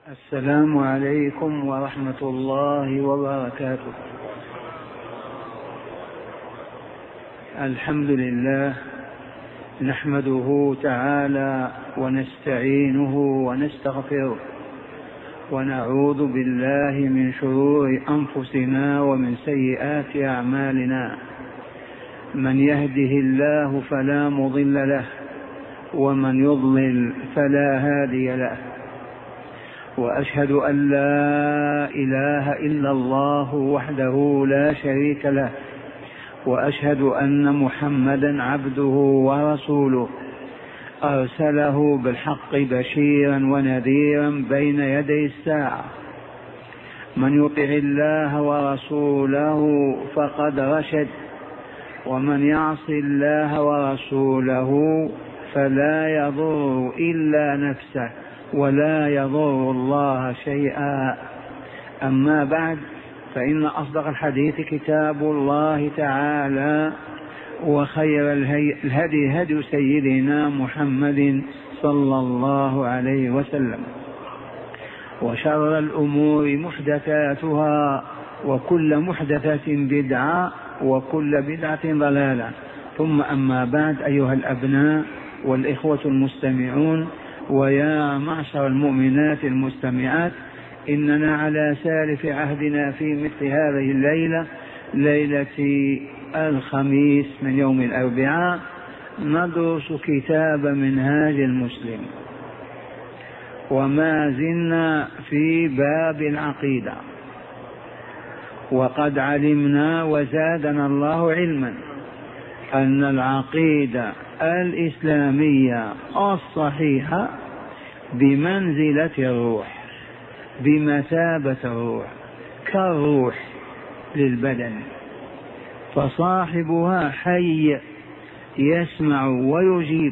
السلام عليكم ورحمة الله وبركاته. الحمد لله نحمده تعالى ونستعينه ونستغفره ونعوذ بالله من شرور أنفسنا ومن سيئات أعمالنا. من يهده الله فلا مضل له ومن يضلل فلا هادي له، وأشهد أن لا إله إلا الله وحده لا شريك له، وأشهد أن محمدا عبده ورسوله أرسله بالحق بشيرا ونذيرا بين يدي الساعة. من يطع الله ورسوله فقد رشد، ومن يعص الله ورسوله فلا يضر إلا نفسه ولا يضر الله شيئا. أما بعد، فإن أصدق الحديث كتاب الله تعالى، وخير الهدي هدي سيدنا محمد صلى الله عليه وسلم، وشر الأمور محدثاتها، وكل محدثة بدعة، وكل بدعة ضلالة. ثم أما بعد، أيها الأبناء والإخوة المستمعون، ويا معشر المؤمنات المستمعات، إننا على سالف عهدنا في مثل هذه الليلة، ليلة الخميس من يوم الأربعاء، ندرس كتاب منهاج المسلم، وما زلنا في باب العقيدة. وقد علمنا وزادنا الله علما أن العقيدة الإسلامية الصحيحة بمنزلة الروح، بمثابة الروح، كالروح للبدن، فصاحبها حي يسمع ويجيب،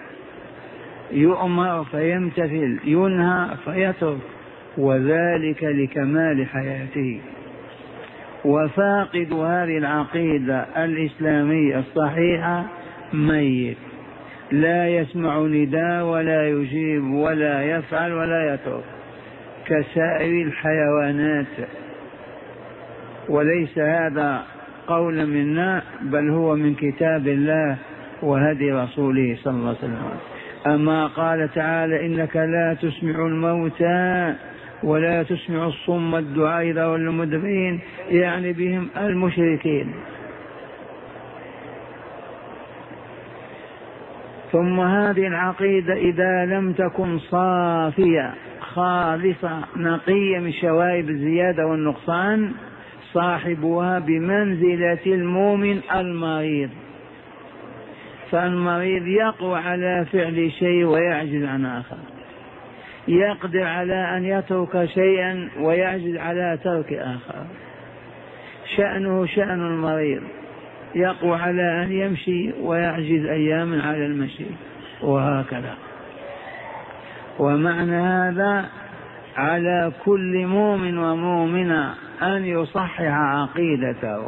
يؤمر فيمتثل، ينهى فيترك، وذلك لكمال حياته. وفاقد هذه العقيدة الإسلامية الصحيحة ميت، لا يسمع نداء ولا يجيب ولا يفعل ولا يترك كسائر الحيوانات. وليس هذا قول منا، بل هو من كتاب الله وهدي رسوله صلى الله عليه وسلم. أما قال تعالى: إنك لا تسمع الموتى ولا تسمع الصم الدعاء إذا ولوا مدبرين، يعني بهم المشركين. ثم هذه العقيدة إذا لم تكن صافية خالصة نقية من شوائب الزيادة والنقصان، صاحبها بمنزلة المؤمن المريض. فالمريض يقوى على فعل شيء ويعجز عن آخر، يقدر على أن يترك شيئا ويعجز على ترك آخر. شأنه شأن المريض، يقوى على أن يمشي ويعجز أياما على المشي، وهكذا. ومعنى هذا على كل مؤمن ومؤمنة أن يصحح عقيدته،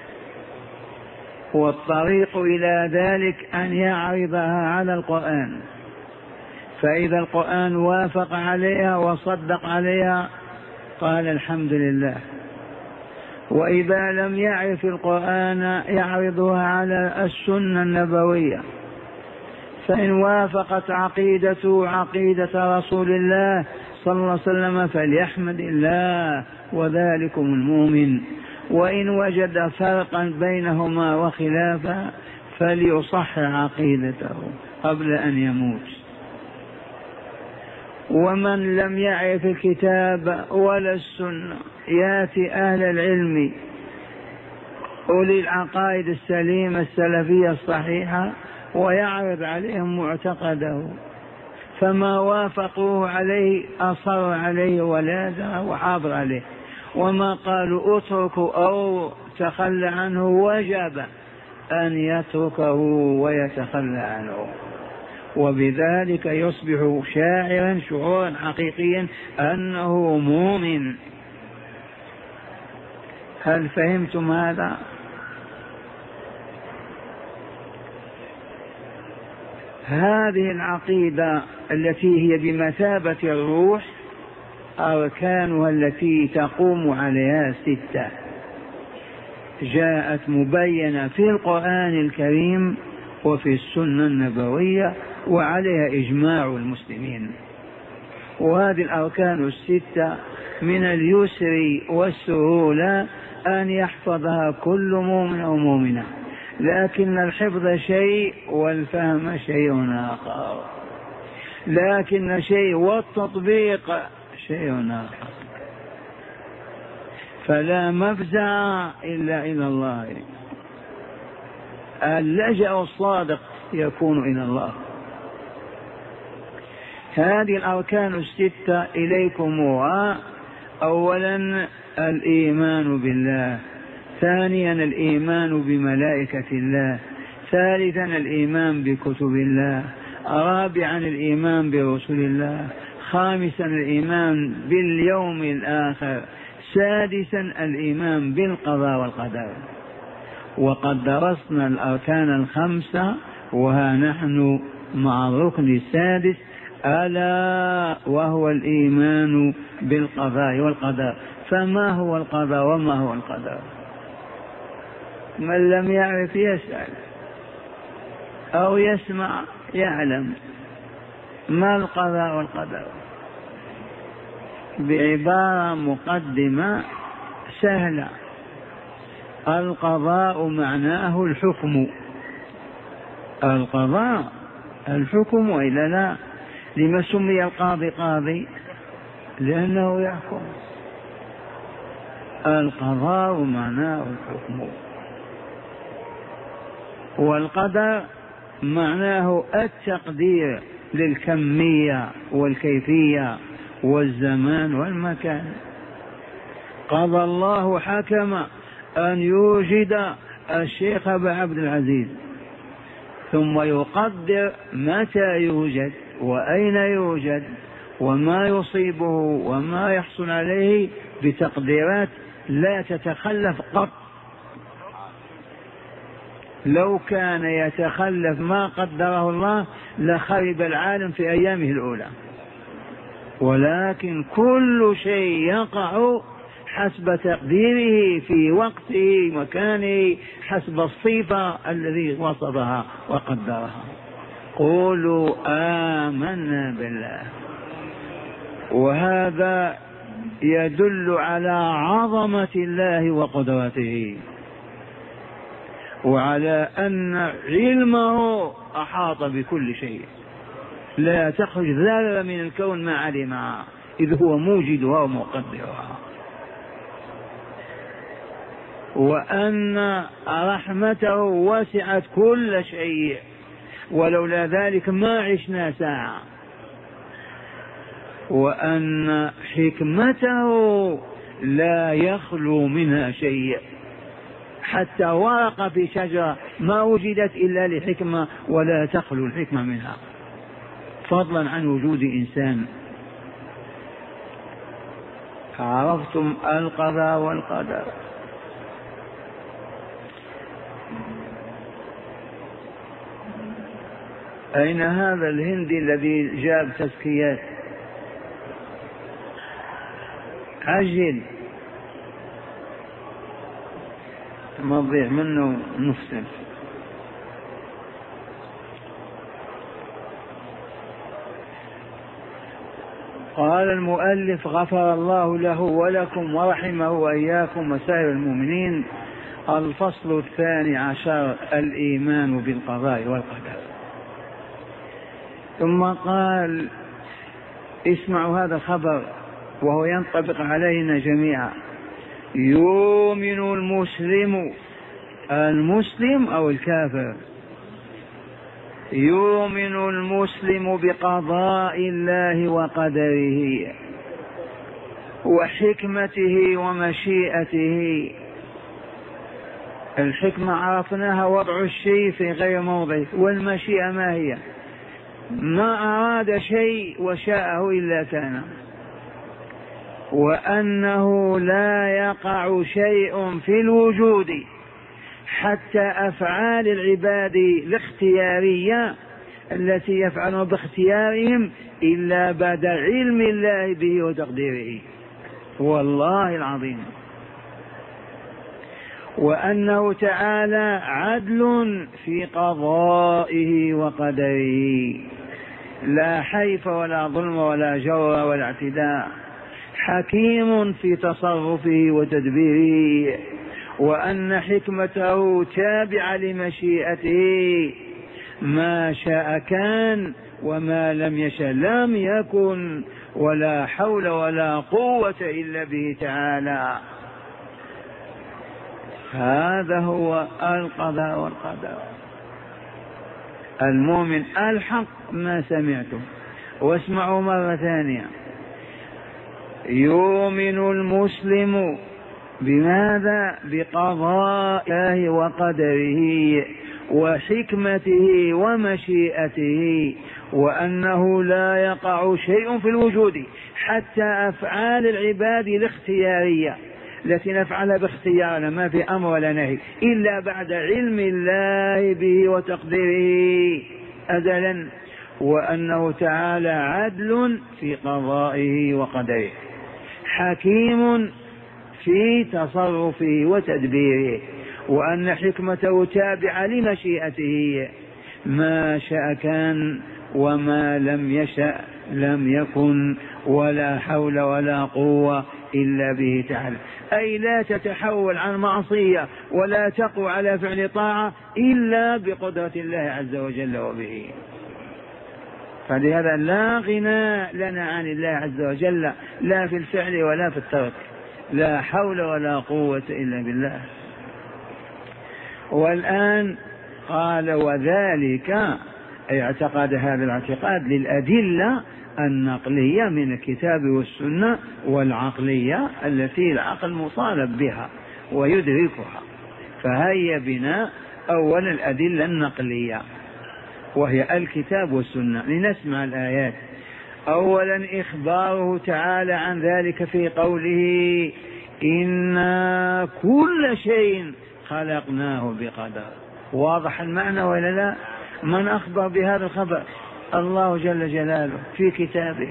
والطريق إلى ذلك أن يعرضها على القرآن، فإذا القرآن وافق عليها وصدق عليها قال الحمد لله، وإذا لم يعرف القرآن يعرضها على السنة النبوية، فإن وافقت عقيدته عقيدة رسول الله صلى الله عليه وسلم فليحمد الله، وذلكم المؤمن. وإن وجد فرقا بينهما وخلافا فليصحح عقيدته قبل أن يموت. ومن لم يعرف الكتاب ولا السنة يأتي أهل العلم أولي العقائد السليمة السلفية الصحيحة ويعرض عليهم معتقده، فما وافقوه عليه أصر عليه ولازم وحاضر عليه، وما قالوا اتركوا أو تخلى عنه وجب أن يتركه ويتخلى عنه، وبذلك يصبح شاعرا شعورا حقيقيا أنه مؤمن. هل فهمتم هذا؟ هذه العقيدة التي هي بمثابة الروح أركانها التي تقوم عليها 6 جاءت مبينة في القرآن الكريم وفي السنة النبوية وعليها إجماع المسلمين. وهذه الأركان 6 من اليسر والسهولة أن يحفظها كل مؤمن أو مؤمنة، لكن الحفظ شيء والفهم شيء آخر، لكن شيء والتطبيق شيء آخر. فلا مفزع إلا إلى الله، اللجأ الصادق يكون إلى الله. هذه الأركان 6 إليكمها: أولا الإيمان بالله، ثانيا الإيمان بملائكة الله، ثالثا الإيمان بكتب الله، رابعا الإيمان برسل الله، خامسا الإيمان باليوم الآخر، سادسا الإيمان بالقضاء والقدر. وقد درسنا الأركان 5 وها نحن مع الركن السادس ألا وهو الإيمان بالقضاء والقدر. فما هو القضاء وما هو القدر؟ من لم يعرف يسأل أو يسمع يعلم. ما القضاء والقدر؟ بعبارة مقدمة سهلة: القضاء معناه الحكم. القضاء الحكم، وإلا لا؟ لما سمي القاضي قاضي؟ لأنه يحكم. القضاء معناه الحكم، والقدر معناه التقدير للكمية والكيفية والزمان والمكان. قضى الله حكم أن يوجد الشيخ أبا عبد العزيز، ثم يقدر متى يوجد وأين يوجد وما يصيبه وما يحصل عليه بتقديرات لا تتخلف قط. لو كان يتخلف ما قدره الله لخرب العالم في أيامه الأولى، ولكن كل شيء يقع حسب تقديره في وقته مكانه حسب الصفة الذي وصفها وقدرها. قولوا آمنا بالله. وهذا يدل على عظمة الله وقدرته، وعلى أن علمه أحاط بكل شيء، لا تخرج ذرة من الكون ما علمها، إذ هو موجدها ومقدرها. وأن رحمته وسعت كل شيء، ولولا ذلك ما عشنا ساعة. وأن حكمته لا يخلو منها شيء، حتى ورقة في شجرة ما وجدت إلا لحكمة ولا تخلو الحكمة منها، فضلا عن وجود إنسان. عرفتم القضاء والقدر. أين هذا الهندي الذي جاب تزكيات؟ عجل ما تضيع منه نفسه. قال المؤلف: غفر الله له ولكم ورحمه وإياكم وسائر المؤمنين. الفصل 12: الإيمان بالقضاء والقدر. ثم قال: اسمعوا هذا الخبر وهو ينطبق علينا جميعا: يؤمن المسلم أو الكافر، يؤمن المسلم بقضاء الله وقدره وحكمته ومشيئته. الحكمة عرفناها: وضع الشيء في غير موضعه. والمشيئة ما هي؟ ما أراد شيء وشاءه إلا كان. وأنه لا يقع شيء في الوجود حتى أفعال العباد الاختيارية التي يفعلون باختيارهم إلا بعد علم الله به وتقديره، والله العظيم. وأنه تعالى عدل في قضائه وقدره، لا حيف ولا ظلم ولا جور ولا اعتداء، حكيم في تصرفه وتدبيره، وأن حكمته تابعة لمشيئته، ما شاء كان وما لم يشاء لم يكن، ولا حول ولا قوة إلا به تعالى. هذا هو القضاء والقدر. المؤمن الحق ما سمعتم، واسمعوا مرة ثانية، يؤمن المسلم بماذا؟ بقضاء الله وقدره وحكمته ومشيئته، وأنه لا يقع شيء في الوجود حتى أفعال العباد الاختيارية التي نفعلها باختيارنا، ما في أمر ولا نهي إلا بعد علم الله به وتقديره أزلا. وأنه تعالى عدل في قضائه وقدره، حكيم في تصرفه وتدبيره، وأن حكمته تابعة لمشيئته، ما شاء كان وما لم يشأ لم يكن، ولا حول ولا قوة إلا به تعالى. أي لا تتحول عن معصية ولا تقوى على فعل طاعة إلا بقدرة الله عز وجل وبه. فلهذا لا غنى لنا عن الله عز وجل، لا في الفعل ولا في الترك، لا حول ولا قوة إلا بالله. والآن قال وذلك، أي اعتقد هذا الاعتقاد للأدلة النقلية من الكتاب والسنة، والعقلية التي العقل مطالب بها ويدركها. فهيا بنا أولا الأدلة النقلية وهي الكتاب والسنة، لنسمع الآيات. أولا إخباره تعالى عن ذلك في قوله إنا كل شيء خلقناه بقدر. واضح المعنى ولا لا؟ من أخبر بهذا الخبر؟ الله جل جلاله في كتابه.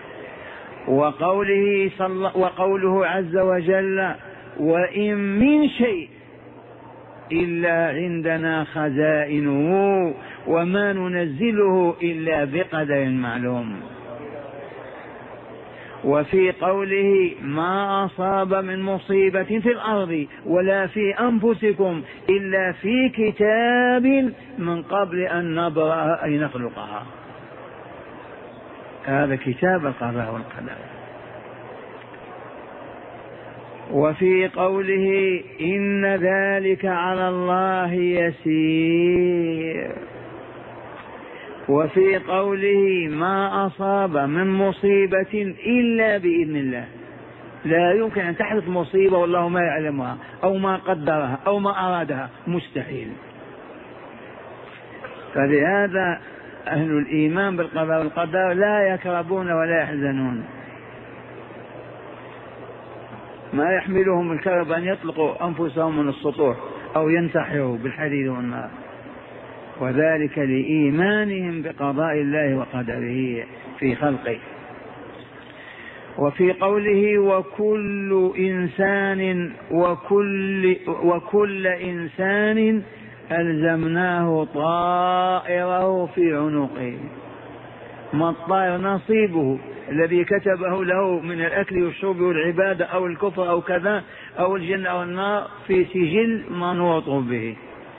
وقوله عز وجل وإن من شيء إلا عندنا خزائنه وما ننزله إلا بقدر معلوم. وفي قوله ما أصاب من مصيبة في الأرض ولا في أنفسكم إلا في كتاب من قبل أن نبرأها أي نخلقها. هذا كتاب القضاء والقدر. وفي قوله إن ذلك على الله يسير. وفي قوله ما أصاب من مصيبة إلا بإذن الله، لا يمكن أن تحدث مصيبة والله ما يعلمها أو ما قدرها أو ما أرادها، مستحيل. فلهذا أهل الإيمان بالقضاء والقدر لا يكربون ولا يحزنون، ما يحملهم الكرب أن يطلقوا أنفسهم من السطوح أو ينتحروا بالحديد والنار، وذلك لإيمانهم بقضاء الله وقدره في خلقه. وفي قوله وكل إنسان ألزمناه طائره في عنقه. ما الطائر؟ نصيبه الذي كتبه له من الأكل والشرب والعبادة أو الكفر أو كذا أو الجنة أو النار في سجل منوط به.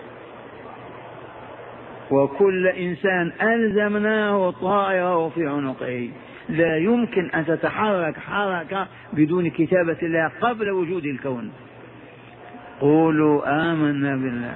وكل إنسان ألزمناه طائره في عنقه. لا يمكن أن تتحرك حركة بدون كتابة الله قبل وجود الكون. قولوا آمنا بالله.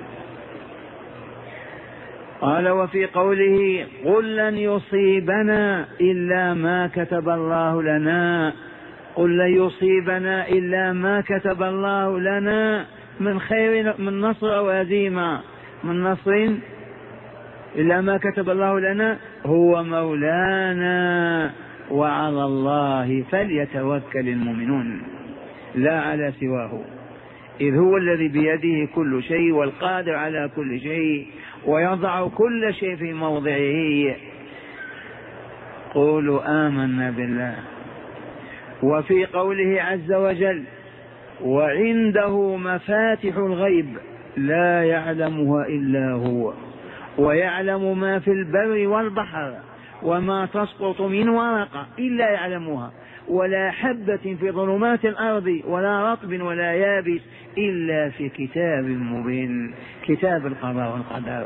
قال وفي قوله قل لن يصيبنا إلا ما كتب الله لنا. قل لن يصيبنا إلا ما كتب الله لنا من خير، من نصر أو هزيمة، من نصر إلا ما كتب الله لنا هو مولانا وعلى الله فليتوكل المؤمنون لا على سواه. إذ هو الذي بيده كل شيء والقادر على كل شيء ويضع كل شيء في موضعه. قولوا آمنا بالله. وفي قوله عز وجل وعنده مفاتح الغيب لا يعلمها إلا هو ويعلم ما في البر والبحر وما تسقط من ورقة إلا يعلمها ولا حبة في ظلمات الأرض ولا رطب ولا يابس إلا في كتاب مبين، كتاب القضاء والقدر.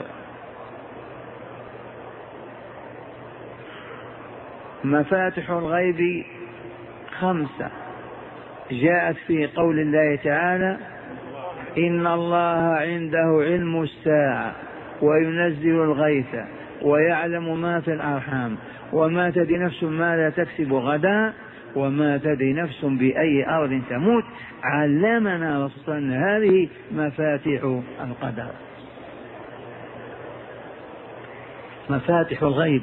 مفاتح الغيب 5 جاءت في قول الله تعالى إن الله عنده علم الساعة وينزل الغيث ويعلم ما في الأرحام وما تدري نفس ما لا تكسب غدا وما تدري نفس بأي أرض تموت. علمنا رسولنا هذه مفاتيح القدر، مفاتح الغيب.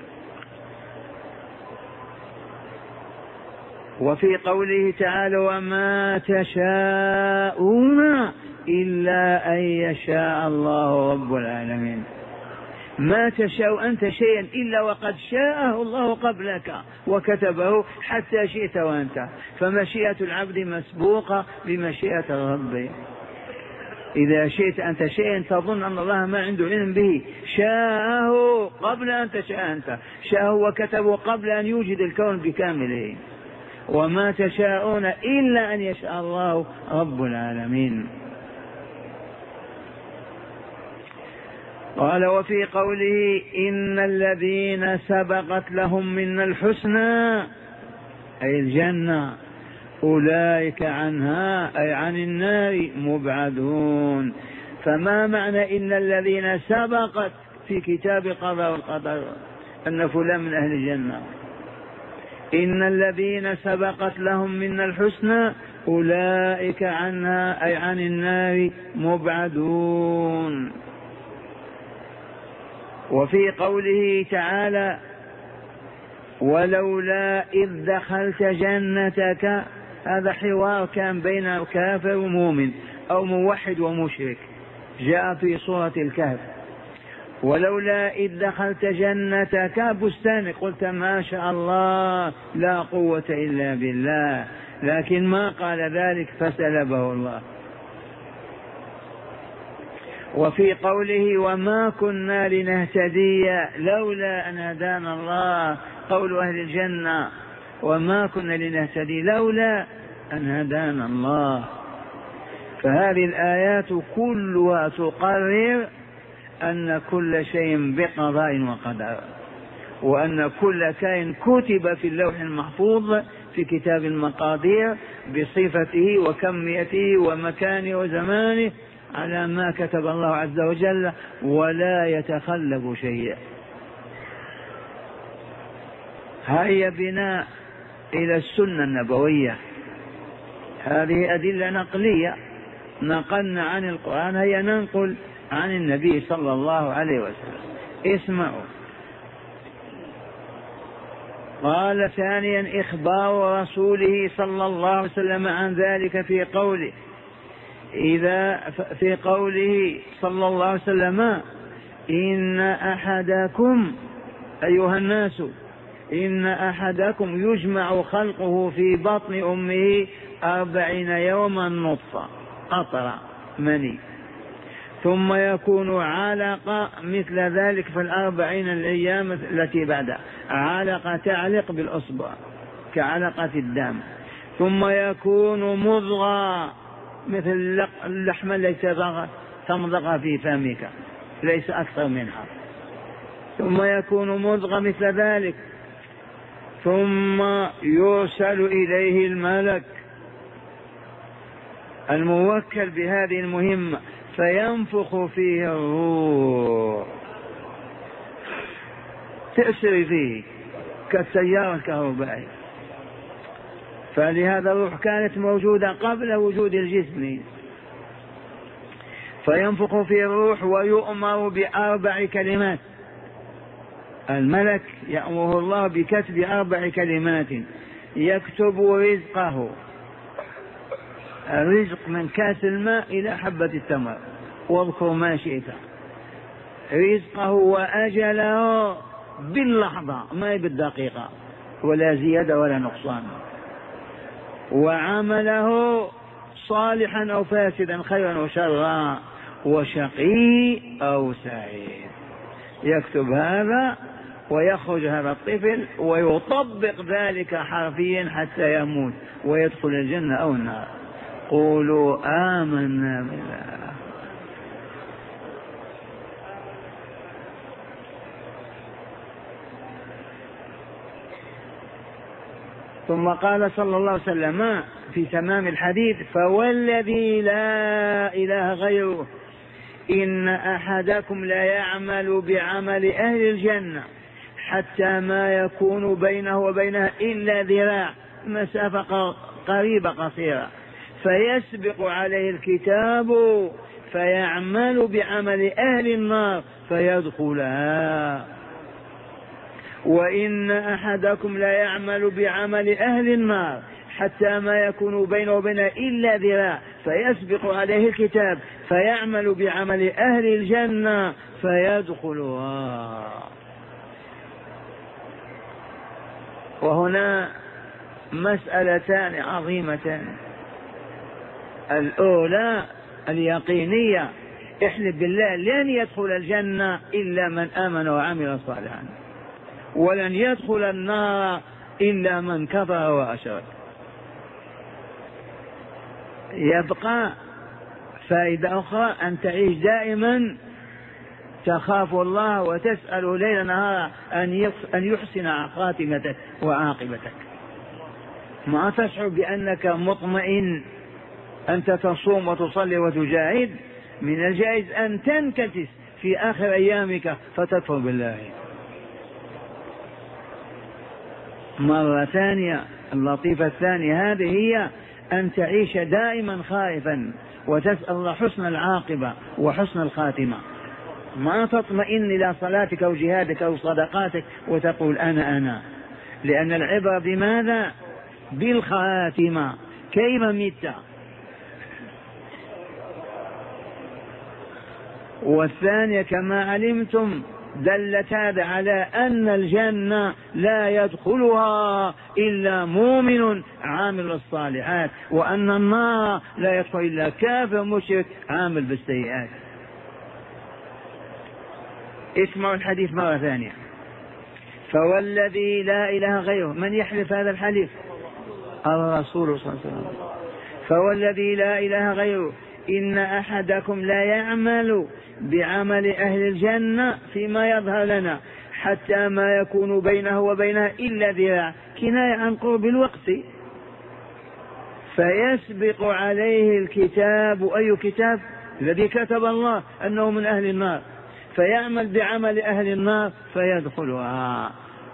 وفي قوله تعالى وما تشاءون إلا أن يشاء الله رب العالمين. ما تشاء أنت شيئا إلا وقد شاءه الله قبلك وكتبه حتى شئت وأنت، فمشيئة العبد مسبوقة بمشيئة الرب. إذا شئت أنت شيئا تظن أن الله ما عنده علم به، شاءه قبل أن تشاء أنت، شاءه وكتبه قبل أن يوجد الكون بكامله. وما تشاءون إلا أن يشاء الله رب العالمين. قال وفي قوله إن الذين سبقت لهم من الحسنى أي الجنة أولئك عنها أي عن النار مبعدون. فما معنى إن الذين سبقت في كتاب القضاء والقدر أن فلان من أهل الجنة؟ إن الذين سبقت لهم من الحسنى أولئك عنها أي عن النار مبعدون. وفي قوله تعالى ولولا إذ دخلت جنتك، هذا حوار كان بين كافر ومؤمن أو موحد ومشرك، جاء في سورة الكهف. ولولا إذ دخلت جنتك بستان قلت ما شاء الله لا قوة إلا بالله، لكن ما قال ذلك فسلبه الله. وفي قوله وما كنا لنهتدي لولا أن هدانا الله، قول أهل الجنة وما كنا لنهتدي لولا أن هدانا الله. فهذه الآيات كلها تقرر أن كل شيء بقضاء وقدر، وأن كل كائن كتب في اللوح المحفوظ في كتاب المقادير بصفته وكميته ومكانه وزمانه على ما كتب الله عز وجل ولا يتخلف شيء. هيا بنا إلى السنة النبوية، هذه أدلة نقلية نقلنا عن القرآن، هيا ننقل عن النبي صلى الله عليه وسلم. اسمعوا. قال ثانيا إخبار رسوله صلى الله عليه وسلم عن ذلك في قوله في قوله صلى الله عليه وسلم إن أحدكم أيها الناس إن أحدكم يجمع خلقه في بطن أمه 40 يوما نطفة قطرة مني، ثم يكون علقة مثل ذلك في 40 الأيام التي بعدها، علقة تعلق بالأصبع كعلقة الدم، ثم يكون مضغة مثل اللحمة التي تمضغ في فمك ليس أكثر منها، ثم يكون مضغة مثل ذلك، ثم يرسل إليه الملك الموكل بهذه المهمة فينفخ فيه الروح، تأسر فيه كالسيارة الكهربائية. فلهذا الروح كانت موجودة قبل وجود الجسم. فينفخ فيه الروح ويؤمر ب4 كلمات، الملك يأمره الله بكتب 4 كلمات: يكتب رزقه الرزق من كاس الماء إلى حبة التمر، واذكر ما شئت. رزقه وأجله باللحظة، ما بالدقيقة، ولا زيادة ولا نقصان. وعمله صالحا أو فاسدا، خيرا وشرا، وشقي أو سعيد. يكتب هذا ويخرج هذا الطفل ويطبق ذلك حرفيا حتى يموت ويدخل الجنة أو النار. قولوا آمنا بالله. ثم قال صلى الله عليه وسلم في تمام الحديث: فوالذي لا إله غيره إن أحدكم لا يعمل بعمل أهل الجنة حتى ما يكون بينه وبينها إلا ذراع، مسافة قريبة قصيرة، فيسبق عليه الكتاب فيعمل بعمل أهل النار فيدخلها. وإن أحدكم لا يعمل بعمل أهل النار حتى ما يكون بينه وبينها إلا ذراع، فيسبق عليه الكتاب فيعمل بعمل أهل الجنة فيدخلها. وهنا مسألتان عظيمتان. الأولى اليقينية: احلف بالله لن يدخل الجنة إلا من آمن وعمل صالحا، ولن يدخل النار إلا من كفر وأشرك. يبقى فائدة أخرى: أن تعيش دائما تخاف الله وتسأل ليل نهار أن يحسن خاتمتك وعاقبتك. ما تشعر بأنك مطمئن، أنت تصوم وتصلي وتجاهد، من الجائز أن تنكتس في آخر أيامك فتكفر بالله. مرة ثانية اللطيفة الثانية هذه هي أن تعيش دائما خائفا وتسأل الله حسن العاقبة وحسن الخاتمة. ما تطمئن إلى صلاتك أو جهادك أو صدقاتك وتقول أنا، لأن العبرة بماذا؟ بالخاتمة، كيف مت. والثانية كما علمتم دلت هذا على أن الجنة لا يدخلها إلا مؤمن عامل الصالحات، وأن النار لا يدخل إلا كافر مشرك عامل بالسيئات. اسمعوا الحديث مرة ثانية: فوالذي لا إله غيره. من يحلف هذا الحديث؟ الرسول صلى الله عليه وسلم. فوالذي لا إله غيره إن أحدكم لا يعمل بعمل أهل الجنة فيما يظهر لنا حتى ما يكون بينه وبينها إلا ذراع، كناية عن قرب الوقت، فيسبق عليه الكتاب. أي كتاب؟ الذي كتب الله أنه من أهل النار، فيعمل بعمل أهل النار فيدخلها.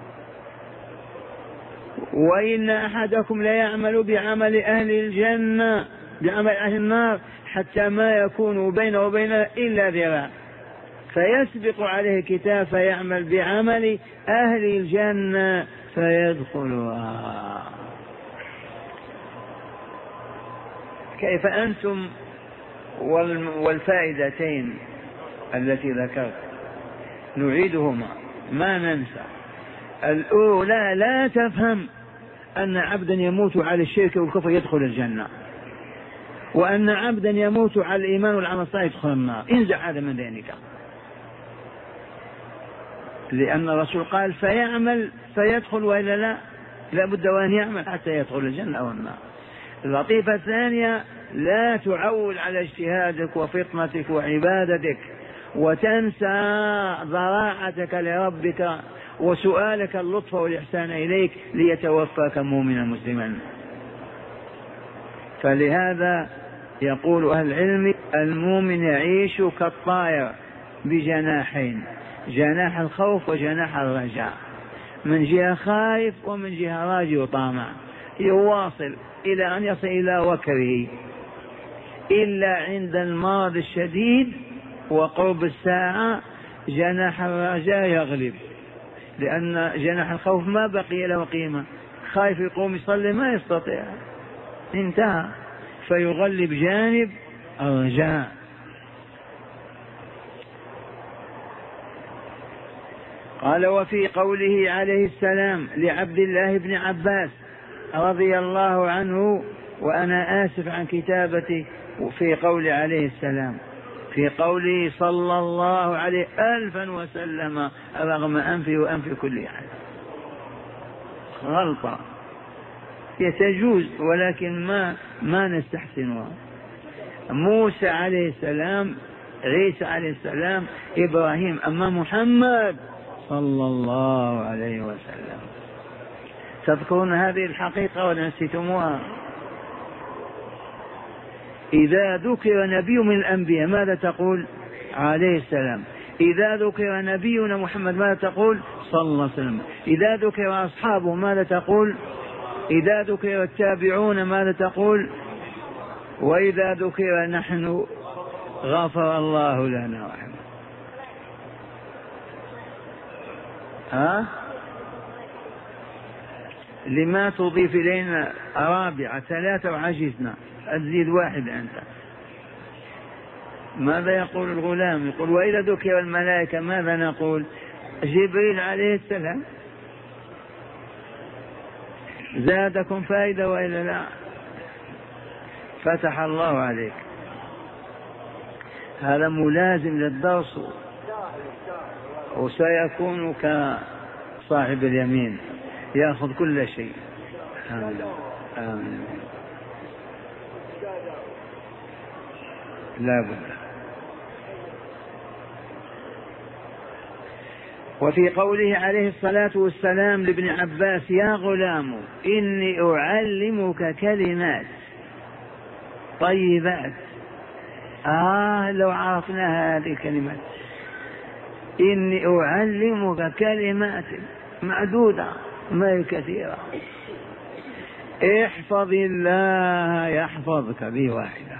وإن أحدكم لا يعمل بعمل أهل الجنة بعمل أهل النار حتى ما يكون بينه وبينها إلا ذراع، فيسبق عليه كتاب فيعمل بعمل أهل الجنة فيدخلها. كيف أنتم؟ والفائدتين التي ذكرت نعيدهما ما ننسى. الأولى: لا تفهم أن عبدا يموت على الشرك والكفر يدخل الجنة، وأن عبدا يموت على الإيمان والعمل الصالح يدخل النار. انزع هذا من ذهنك، لأن الرسول قال فيعمل فيدخل، وإلا لا بد وأن يعمل حتى يدخل الجنة أو النار. اللطيفة الثانية: لا تعول على اجتهادك وفطنتك وعبادتك وتنسى ضراعتك لربك وسؤالك اللطف والإحسان إليك ليتوفاك مؤمنا مسلما. فلهذا يقول أهل العلم: المؤمن يعيش كالطائر بجناحين، جناح الخوف وجناح الرجاء، من جهة خائف ومن جهة راجي وطامع، يواصل إلى أن يصل إلى وكره، إلا عند المرض الشديد وقرب الساعة جناح الرجاء يغلب، لأن جناح الخوف ما بقي له قيمة، خايف يقوم يصلي ما يستطيع، انتهى. فيغلب جانب الرجاء. قال وفي قوله عليه السلام لعبد الله بن عباس رضي الله عنه، وأنا آسف عن كتابتي، في قول عليه السلام في قوله صلى الله عليه 1000 وسلم رغم أنفه وأنف كل أحد، غلطة يتجوز ولكن ما نستحسنها. موسى عليه السلام، عيسى عليه السلام، إبراهيم، أما محمد صلى الله عليه وسلم. تذكرون هذه الحقيقة ولا نسيتموها؟ إذا ذكر نبي من الأنبياء ماذا تقول؟ عليه السلام. إذا ذكر نبينا محمد ماذا تقول؟ صلى الله عليه وسلم. إذا ذكر أصحابه ماذا تقول؟ إذا ذكر التابعون ماذا تقول؟ وإذا ذكر نحن غفر الله لنا ورحمه. لما تضيف إلينا رابعة 3 وعجزنا، أزيد واحد أنت. ماذا يقول الغلام؟ يقول وإذا ذكر الملائكة ماذا نقول؟ جبريل عليه السلام. زادكم فائدة وإلا لا؟ فتح الله عليك. هذا ملازم للدرس وسيكون كصاحب اليمين يأخذ كل شيء. آمين. آمين. لا بد. وفي قوله عليه الصلاة والسلام لابن عباس يا غلام إني أعلمك كلمات طيبات. لو عرفنا هذه الكلمات، إني أعلمك كلمات معدودة ما هي كثيرة. احفظ الله يحفظك، به واحدة.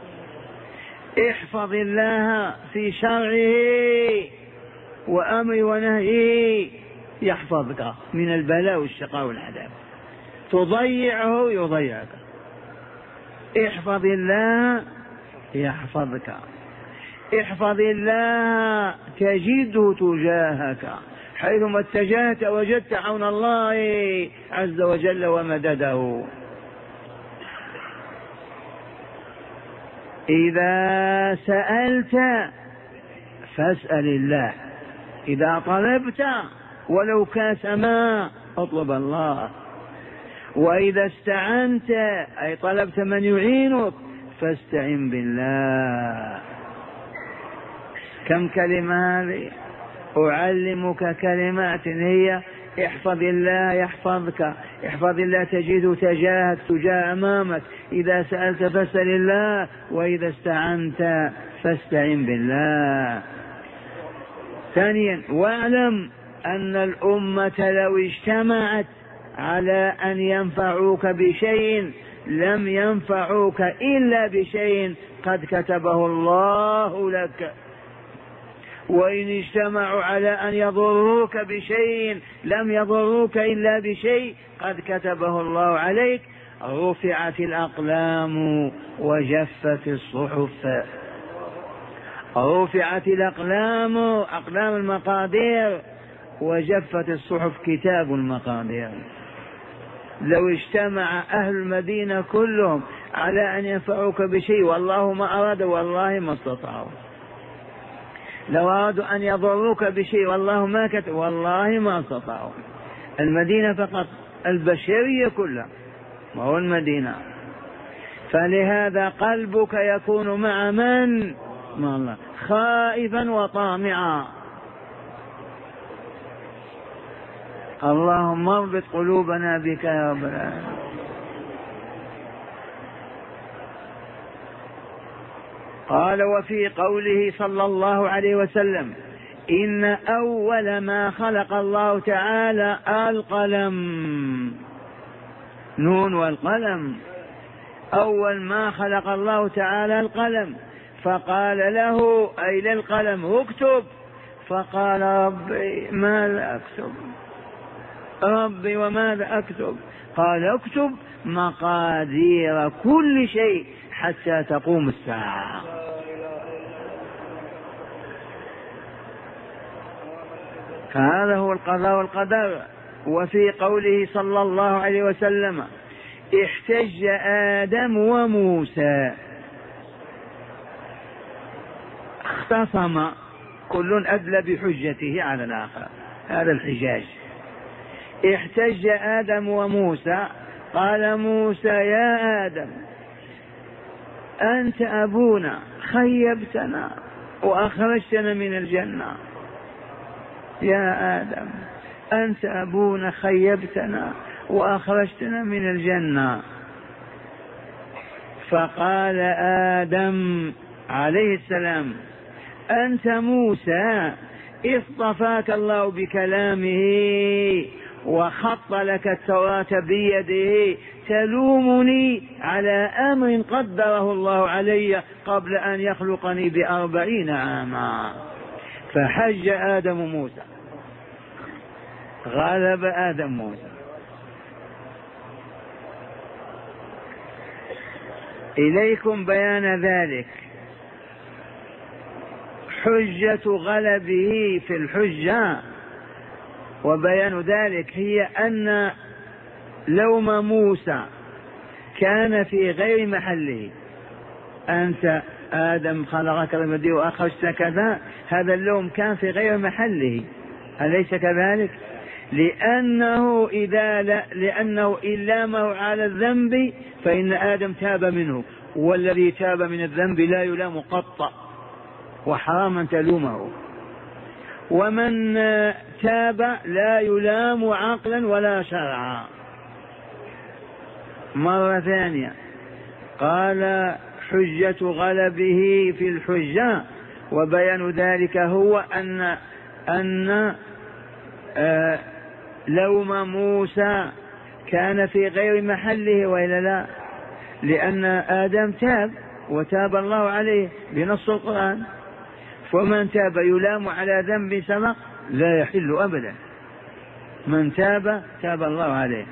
احفظ الله في شرعه وأمر ونهيه يحفظك من البلاء والشقاء والعذاب. تضيعه يضيعك. احفظ الله يحفظك. احفظ الله تجده تجاهك، حيثما اتجهت وجدت عون الله عز وجل ومدده. إذا سألت فاسأل الله، إذا طلبت ولو كاس ماء اطلب الله، وإذا استعنت أي طلبت من يعينك فاستعن بالله. كم كلمة هذه؟ أعلمك كلمات هي احفظ الله يحفظك. احفظ الله تجده تجاهك، تجاه أمامك. إذا سألت فاسأل الله، وإذا استعنت فاستعن بالله. ثانيا واعلم أن الأمة لو اجتمعت على أن ينفعوك بشيء لم ينفعوك إلا بشيء قد كتبه الله لك، وإن اجتمعوا على أن يضروك بشيء لم يضروك إلا بشيء قد كتبه الله عليك. رفعت الأقلام وجفت الصحف. رفعت الأقلام، أقلام المقادير، وجفت الصحف، كتاب المقادير. لو اجتمع أهل المدينة كلهم على أن ينفعوك بشيء والله ما أراد والله ما استطاعوا. لو أرادوا أن يضروك بشيء والله ما كتب والله ما استطاعوا. المدينة فقط، البشرية كلها ما هو المدينة. فلهذا قلبك يكون مع من؟ مع الله، خائفا وطامعا. اللهم اربط قلوبنا بك يا رب العالمين. قال وفي قوله صلى الله عليه وسلم إن أول ما خلق الله تعالى القلم. نون والقلم. أول ما خلق الله تعالى القلم، فقال له أي للقلم اكتب، فقال ربي ما لا أكتب. ربي وماذا أكتب؟ قال اكتب مقادير كل شيء حتى تقوم الساعة. هذا هو القضاء والقدر. وفي قوله صلى الله عليه وسلم احتج آدم وموسى، اختصم كل أدلى بحجته على الآخر، هذا الحجاج. احتج آدم وموسى، قال موسى يا آدم أنت أبونا خيبتنا وأخرجتنا من الجنة، يا آدم أنت أبونا خيبتنا وأخرجتنا من الجنة. فقال آدم عليه السلام أنت موسى اصطفاك الله بكلامه وخط لك التوراة بيده، تلومني على أمر قدره الله علي قبل أن يخلقني ب40 عاما. فحج آدم موسى، غلب آدم موسى. إليكم بيان ذلك. حجة غلبه في الحجة وبيان ذلك هي أن لوم موسى كان في غير محله. أنت آدم خلقك بيدي وأخرجت كذا، هذا اللوم كان في غير محله، أليس كذلك؟ لأنه إن لامه على الذنب فإن آدم تاب منه، والذي تاب من الذنب لا يلام قط، وحراما تلومه. ومن تاب لا يلام عقلا ولا شرعا. مرة ثانية قال حجة غلبه في الحجة، وبيان ذلك هو أن لوم موسى كان في غير محله، وإلا لا؟ لأن آدم تاب وتاب الله عليه بنص القرآن، فمن تاب يلام على ذنب سبق لا يحل أبدا. من تاب تاب الله عليه،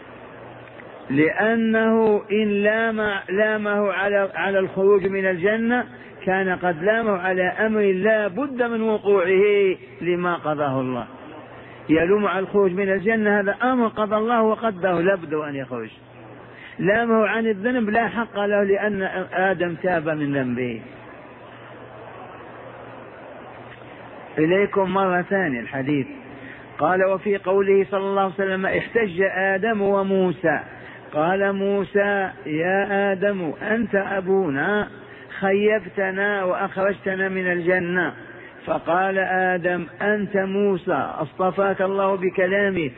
لأنه إن لامه على الخروج من الجنة كان قد لامه على أمر لا بد من وقوعه لما قضاه الله. يلوم على الخروج من الجنة، هذا أمر قضى الله وقدره لا بد أن يخرج. لامه عن الذنب لا حق له لأن آدم تاب من ذنبه. إليكم مرة ثانية الحديث. قال وفي قوله صلى الله عليه وسلم احتج آدم وموسى، قال موسى يا آدم أنت أبونا خيبتنا وأخرجتنا من الجنة. فقال آدم أنت موسى اصطفاك الله بكلامه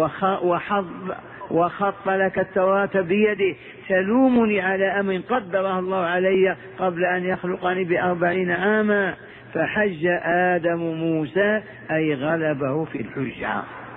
وخط لك التوراة بيده، تلومني على أمر قدره الله علي قبل أن يخلقني ب40 عاما. فحج آدم موسى أي غلبه في الحجة.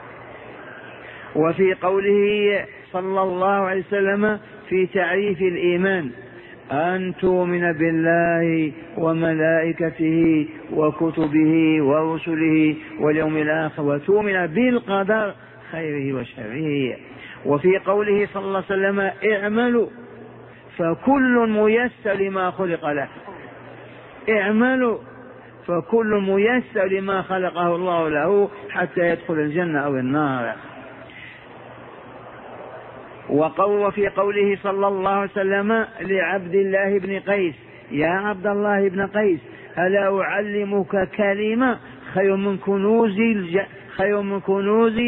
وفي قوله صلى الله عليه وسلم في تعريف الإيمان أن تؤمن بالله وملائكته وكتبه ورسله واليوم الآخر وتؤمن بالقدر خيره وشره. وفي قوله صلى الله عليه وسلم اعملوا فكل ميسر لما خلق له، اعملوا فكل ميسر لما خلقه الله له حتى يدخل الجنة أو النار. وفي قوله صلى الله عليه وسلم لعبد الله بن قيس يا عبد الله بن قيس ألا أعلمك كلمة خير من كنوز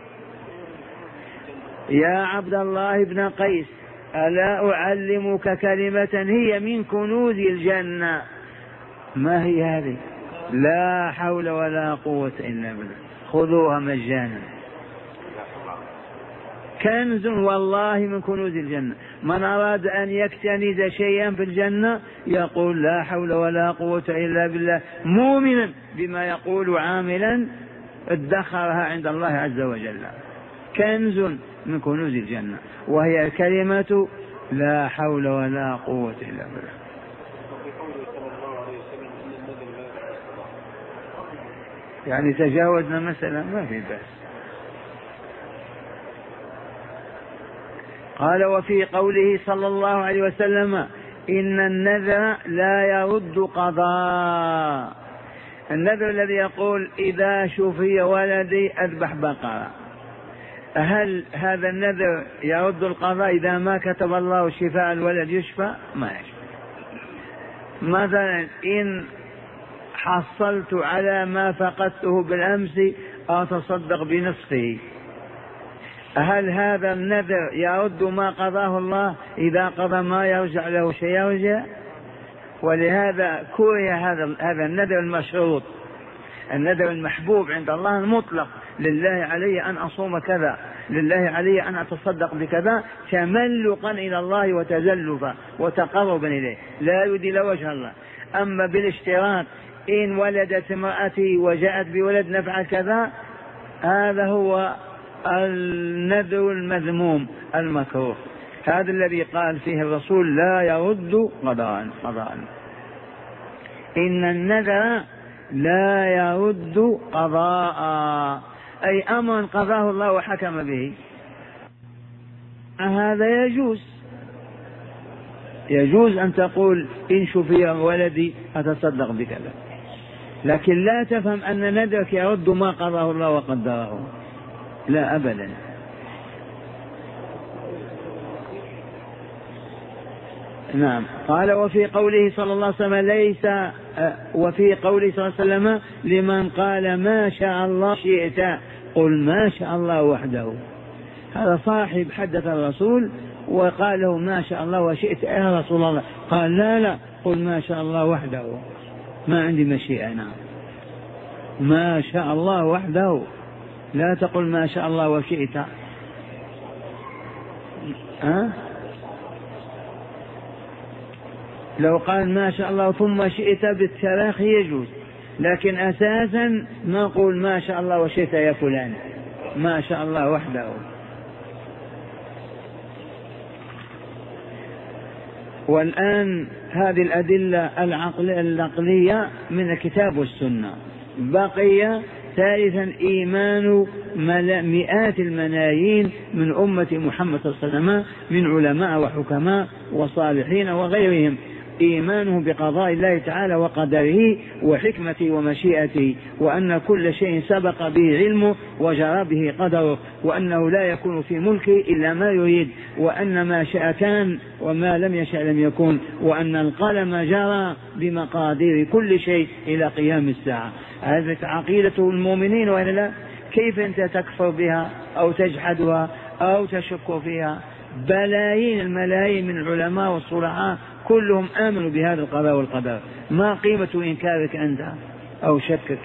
يا عبد الله بن قيس ألا أعلمك كلمة هي من كنوز الجنة. ما هي هذه؟ لا حول ولا قوة إلا بالله، خذوها مجانا. كنز والله من كنوز الجنة. من أراد أن يكتنز شيئا في الجنة يقول لا حول ولا قوة إلا بالله، مؤمنا بما يقول عاملا ادخرها عند الله عز وجل. كنز من كنوز الجنة وهي كلمة لا حول ولا قوة إلا بالله. يعني تجاوزنا مثلا ما في بأس. قال وفي قوله صلى الله عليه وسلم إن النذر لا يرد قضاء، النذر الذي يقول إذا شفي ولدي أذبح بقرة، هل هذا النذر يرد القضاء إذا ما كتب الله شفاء الولد يشفى؟ ما يشفى. مثلا إن حصلت على ما فقدته بالأمس أتصدق بنصفه، هل هذا النذر يرد ما قضاه الله؟ إذا قضى ما يرجع له شيء يرجع. ولهذا كره هذا النذر المشروط، النذر المحبوب عند الله المطلق، لله علي أن أصوم كذا، لله علي أن أتصدق بكذا، تملقا إلى الله وتزلفا وتقربا إليه، لا يدل وجه الله. أما بالاشتراط إن ولدت امرأتي وجاءت بولد نفعل كذا، هذا هو النذر المذموم المكروه، هذا الذي قال فيه الرسول لا يرد قضاء. إن النذر لا يرد قضاء، أي أمر قضاه الله وحكم به، هذا يجوز أن تقول إن شفي ولدي أتصدق بكذا، لكن لا تفهم أن نذرك يرد ما قضاه الله وقدره، لا أبدا. نعم. قال وفي قوله صلى الله عليه وسلم وفي قوله صلى الله عليه وسلم لمن قال ما شاء الله شئت قل ما شاء الله وحده، هذا صاحب حدث الرسول وقال له ما شاء الله وشئت يا رسول الله، قال لا قل ما شاء الله وحده، ما عندي مشيئة. نعم، ما شاء الله وحده، لا تقل ما شاء الله وشئت. لو قال ما شاء الله ثم شئت بالتراخي يجوز، لكن أساسا ما نقول ما شاء الله وشئت يا فلان، ما شاء الله وحده. والآن هذه الأدلة العقلية من الكتاب والسنة. بقي ثالثا إيمان مئات الملايين من أمة محمد صلى الله عليه وسلم من علماء وحكماء وصالحين وغيرهم، إيمانه بقضاء الله تعالى وقدره وحكمته ومشيئته، وأن كل شيء سبق به علمه وجرى به قدره، وأنه لا يكون في ملكه إلا ما يريد، وأن ما شاء كان وما لم يشأ لم يكن، وأن القلم جرى بمقادير كل شيء إلى قيام الساعة. هذه عقيدة المؤمنين، وإلا لا؟ كيف أنت تكفر بها أو تجحدها أو تشك فيها؟ بلايين الملايين من العلماء والصلحاء كلهم آمنوا بهذا القضاء والقدر، ما قيمة إنكارك أنت أو شكك؟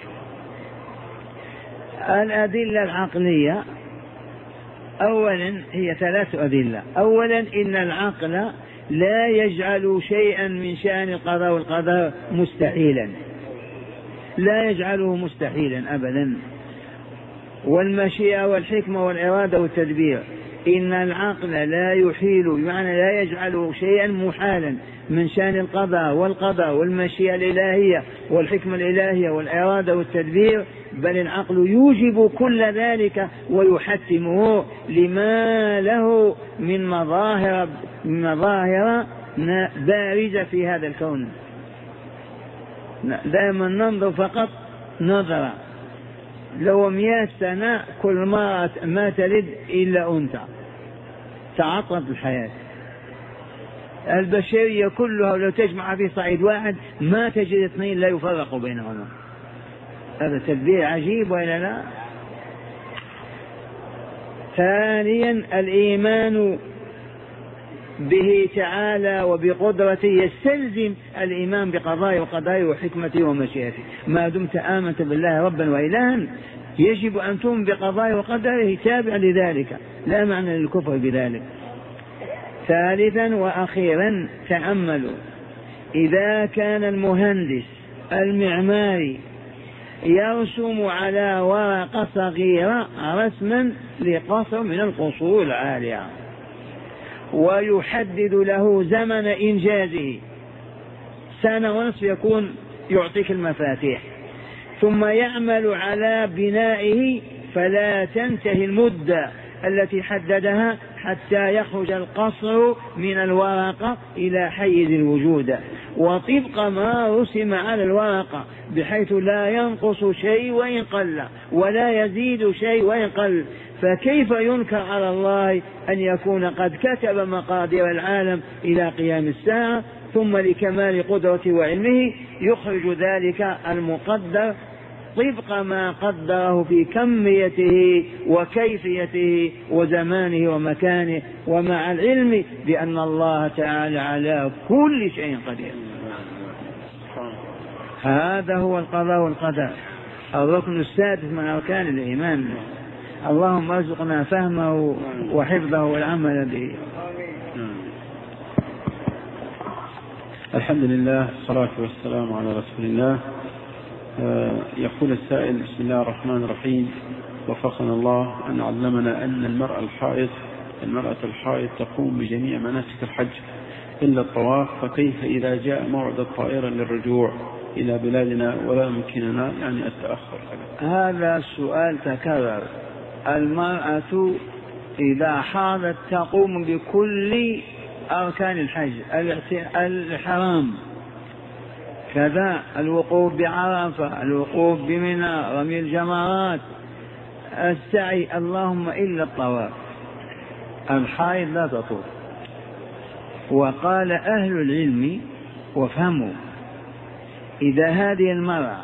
الأدلة العقلية أولا هي 3 أدلة. أولا إن العقل لا يجعل شيئا من شأن القضاء والقدر مستحيلا، لا يجعله مستحيلا أبدا. والمشيئة والحكمة والإرادة والتدبير، إن العقل لا يحيل، بمعنى لا يجعل شيئا محالا من شأن القضاء والقضاء والمشيئة الإلهية والحكمة الإلهية والإرادة والتدبير، بل العقل يوجب كل ذلك ويحتمه لما له من مظاهر بارزة في هذا الكون. دائما ننظر فقط نظرة، لو 100 سنة كل ما تلد إلا أنثى، تعطلت الحياة. البشرية كلها لو تجمع في صعيد واحد ما تجد 2 لا يفرق بينهما. هذا تدبير عجيب وإلا لا؟ ثانيا الإيمان به تعالى وبقدرته يستلزم الإيمان بقضائه وقدره وحكمته ومشيئته. ما دمت آمنت بالله ربا وإلها يجب أن تؤمن بقضائه وقدره تابع لذلك، لا معنى للكفر بذلك. ثالثا وأخيرا تأملوا، إذا كان المهندس المعماري يرسم على ورقة صغيرة رسما لقصر من القصور العالية ويحدد له زمن إنجازه 1.5 سنة يكون يعطيك المفاتيح، ثم يعمل على بنائه فلا تنتهي المدة التي حددها حتى يخرج القصر من الورقة إلى حيز الوجود، وطبق ما رسم على الورقة بحيث لا ينقص شيء وإن قل ولا يزيد شيء وإن قل. فكيف ينكر على الله أن يكون قد كتب مقادير العالم إلى قيام الساعة، ثم لكمال قدرته وعلمه يخرج ذلك المقدر طبق ما قدره في كميته وكيفيته وزمانه ومكانه، ومع العلم بأن الله تعالى على كل شيء قدير. هذا هو القضاء والقدر، الركن السادس من أركان الإيمان. اللهم ارزقنا فهمه وحفظه والعمل به. الحمد لله، الصلاة والسلام على رسول الله. يقول السائل: بسم الله الرحمن الرحيم، وفقنا الله أن علمنا أن المرأة الحائض تقوم بجميع مناسك الحج إلا الطواف، فكيف إذا جاء موعد الطائرة للرجوع إلى بلادنا ولا يمكننا يعني التأخر؟ هذا السؤال تكرر. المرأة إذا حاضت تقوم بكل أركان الحج: الحرام، كذا الوقوف بعرفة، الوقوف بمنى، رمي الجمرات، السعي، اللهم إلا الطواف. الحائض لا تطوف. وقال أهل العلم وافهموا: إذا هذه المرأة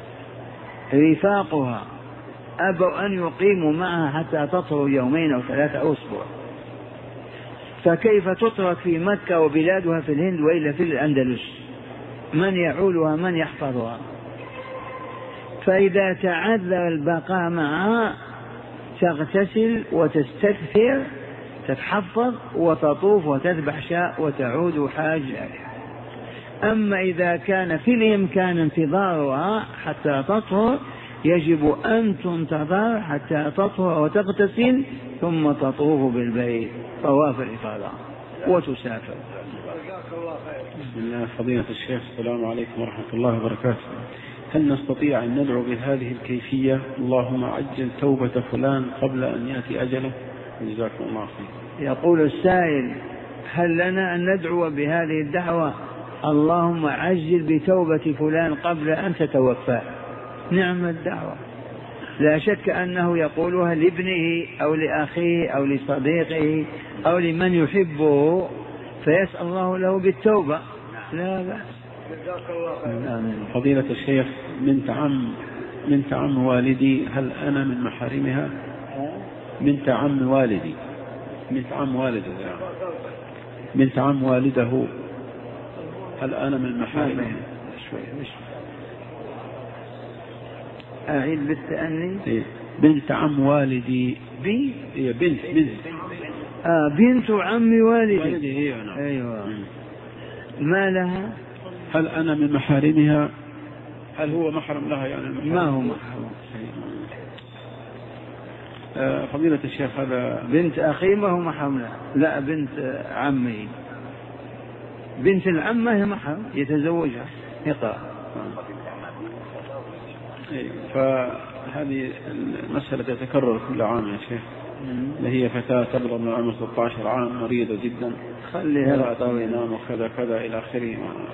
رفاقها أبوا أن يقيموا معها حتى تطهر يومين أو 3 أو أسبوع، فكيف تترك في مكة وبلادها في الهند وإلا في الأندلس؟ من يعولها؟ من يحفظها؟ فإذا تعذر البقاء معها تغتسل وتستكثر، تتحفظ وتطوف وتذبح شاء وتعود حاجة. أما إذا كان في الإمكان انتظارها حتى تطهر يجب أن تنتظر حتى تطهر وتغتسل ثم تطوف بالبيت طواف الإفاضة وتسافر. بسم الله. فضيلة الشيخ، السلام عليكم ورحمة الله وبركاته. هل نستطيع أن ندعو بهذه الكيفية: اللهم عجل توبة فلان قبل أن يأتي أجله؟ جزاكم الله خير. يقول السائل: هل لنا أن ندعو بهذه الدعوة: اللهم عجل بتوبة فلان قبل أن تتوفى؟ نعم الدعوة، لا شك أنه يقولها لابنه أو لأخيه أو لصديقه أو لمن يحبه فيسأل الله له بالتوبة، لا بأس. فضيلة الشيخ، بنت عم والدي، هل أنا من محارمها؟ بنت عم والدي، بنت عم والده، هل أنا من محارمها؟ أعيد بالتأني. بنت عم والدي. بنت بنت عم والدي. أيوة. ما لها؟ هل أنا من محارمها؟ هل هو محرم لها يعني؟ ما هو محرم. فضيلة الشيخ، هذا بنت أخي ما هو محرم لها. لا، بنت عمي. بنت العمة هي محرم يتزوجها. يقرأ. فهذه المسألة تتكرر كل عام يا شيخ، اللي هي فتاة تبلغ من عمر 16 عام، مريضة جدا، خليها تنام وكذا كذا إلى آخره.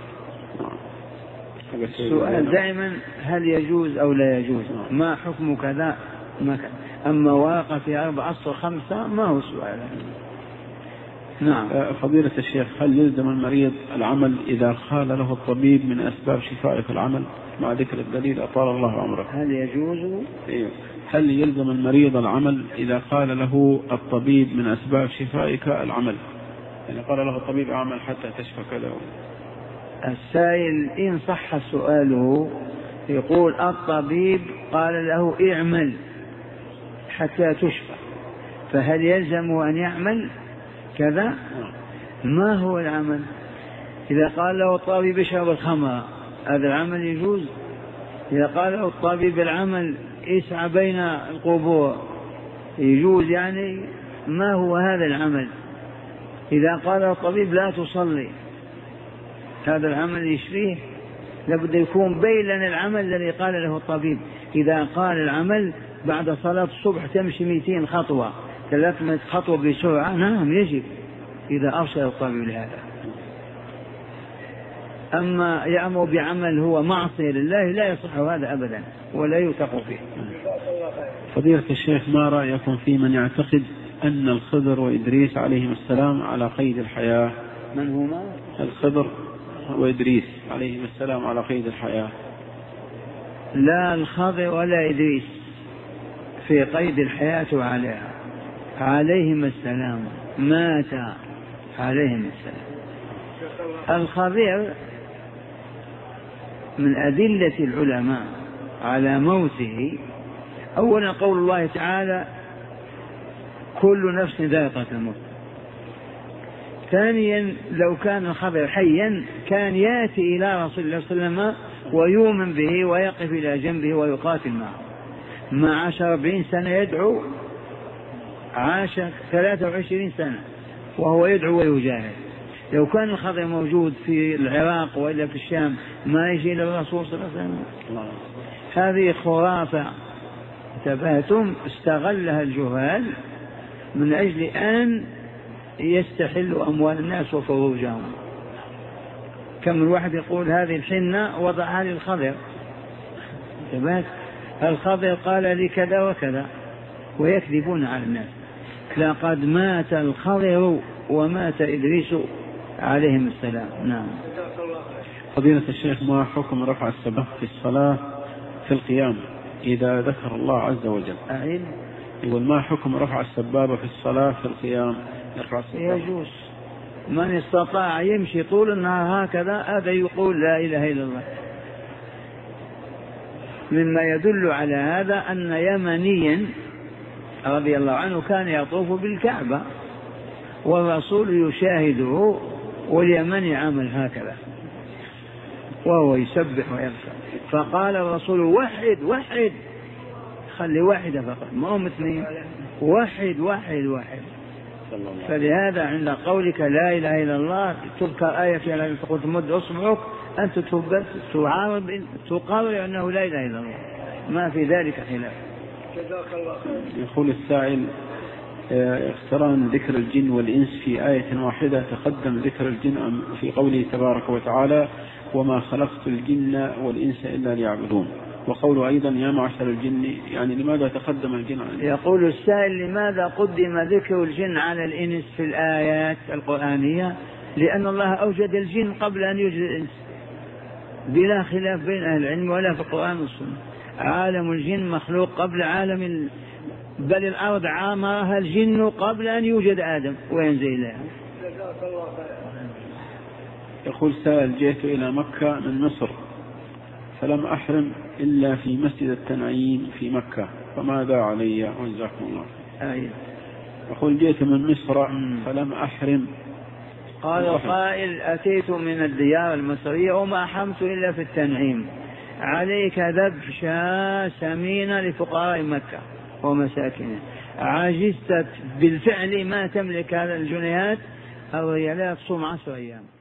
السؤال دائما هل يجوز أو لا يجوز، ما حكم كذا ما كذا. أما واقع في 4 أصل 5 ما هو سؤال. نعم. فضيلة الشيخ، هل يلزم المريض العمل إذا قال له الطبيب من أسباب شفائك العمل مع ذكر الدليل أطال الله عمره؟ هل يجوز؟ هل يلزم المريض العمل إذا قال له الطبيب من أسباب شفائك العمل؟ يعني قال له الطبيب اعمل حتى تشفى كذا. السائل إن صح سؤاله يقول الطبيب قال له اعمل حتى تشفى، فهل يلزمه أن يعمل كذا؟ ما هو العمل؟ إذا قال له الطبيب اشرب الخمر هذا العمل يجوز؟ إذا قال له الطبيب العمل اسعى بين القبور يجوز؟ يعني ما هو هذا العمل؟ إذا قال له الطبيب لا تصلي هذا العمل يشفيه؟ لابد يكون بين العمل الذي قال له الطبيب. إذا قال العمل بعد صلاة الصبح تمشي 200 خطوة 300 خطوة بسرعة، نعم يجب إذا أرشد الطبيب لهذا. أما يأمر بعمل هو معصية لله لا يصح هذا أبدا ولا يوثق فيه. فضيلة الشيخ، ما رأيكم في من يعتقد أن الخضر وإدريس عليهم السلام على قيد الحياة؟ من هما؟ الخضر وإدريس عليهم السلام على قيد الحياة. لا الخضر ولا إدريس في قيد الحياة وعليها، عليهم السلام، مات عليهم السلام. الخضر من أدلة العلماء على موته أولا قول الله تعالى كل نفس ذائقة الموت. ثانيا لو كان الخضر حيا كان يأتي إلى رسول الله صلى الله عليه وسلم ويؤمن به ويقف إلى جنبه ويقاتل معه. ما عاش 40 سنة يدعو، عاش 23 سنة وهو يدعو ويجاهد. لو كان الخضر موجود في العراق وإلا في الشام ما يجي إلى الرسول صلى الله عليه وسلم. هذه خرافة تبهتم استغلها الجهال من أجل أن يستحلوا أموال الناس وفروجهم. كم من واحد يقول هذه الحنة وضعها للخضر، الخضر قال لي كذا وكذا، ويكذبون على الناس. لقد مات الخضر ومات إدريس عليهم السلام. نعم. فضيلة الشيخ، ما حكم رفع السبابة في الصلاة في القيام إذا ذكر الله عز وجل؟ يقول ما حكم رفع السبابة في الصلاة في القيام؟ يجوز، من استطاع يمشي طول النهار هكذا هذا يقول لا إله إلا الله. مما يدل على هذا أن يمنيا رضي الله عنه كان يطوف بالكعبة والرسول يشاهده واليمني عمل هكذا وهو يسبح ويرفع، فقال الرسول وحد وحد، خلي واحدة فقط ما هم اثنين، وحد وحد وحد. فلهذا عند قولك لا إله إلا الله تذكر آية في الذي تقول تمد أصبعك أنت تقرر أنه لا إله إلا الله، ما في ذلك خلاف. يقول السائل اقتران ذكر الجن والإنس في آية واحدة تقدم ذكر الجن في قوله تبارك وتعالى وما خلقت الجن والإنس إلا ليعبدون، وقوله أيضا يا معشر الجن، يعني لماذا تقدم الجن على الإنس؟ يقول السائل لماذا قدم ذكر الجن على الإنس في الآيات القرآنية؟ لأن الله أوجد الجن قبل أن يوجد الإنس بلا خلاف بين أهل العلم ولا في القرآن والسنة. عالم الجن مخلوق قبل عالم بل الأرض عامرها الجن قبل أن يوجد آدم وينزل إليها. يقول سائل جئت إلى مكة من مصر فلم أحرم إلا في مسجد التنعيم في مكة، فماذا علي؟ وجزاكم الله. يقول جئت من مصر فلم أحرم، قال قائل أتيت من الديار المصرية وما أحرمت إلا في التنعيم، عليك ذبح شاة سمينة لفقراء مكة ومساكنه، عجزت بالفعل ما تملك هذا الجنيهات أو ريالات صوم 10 أيام.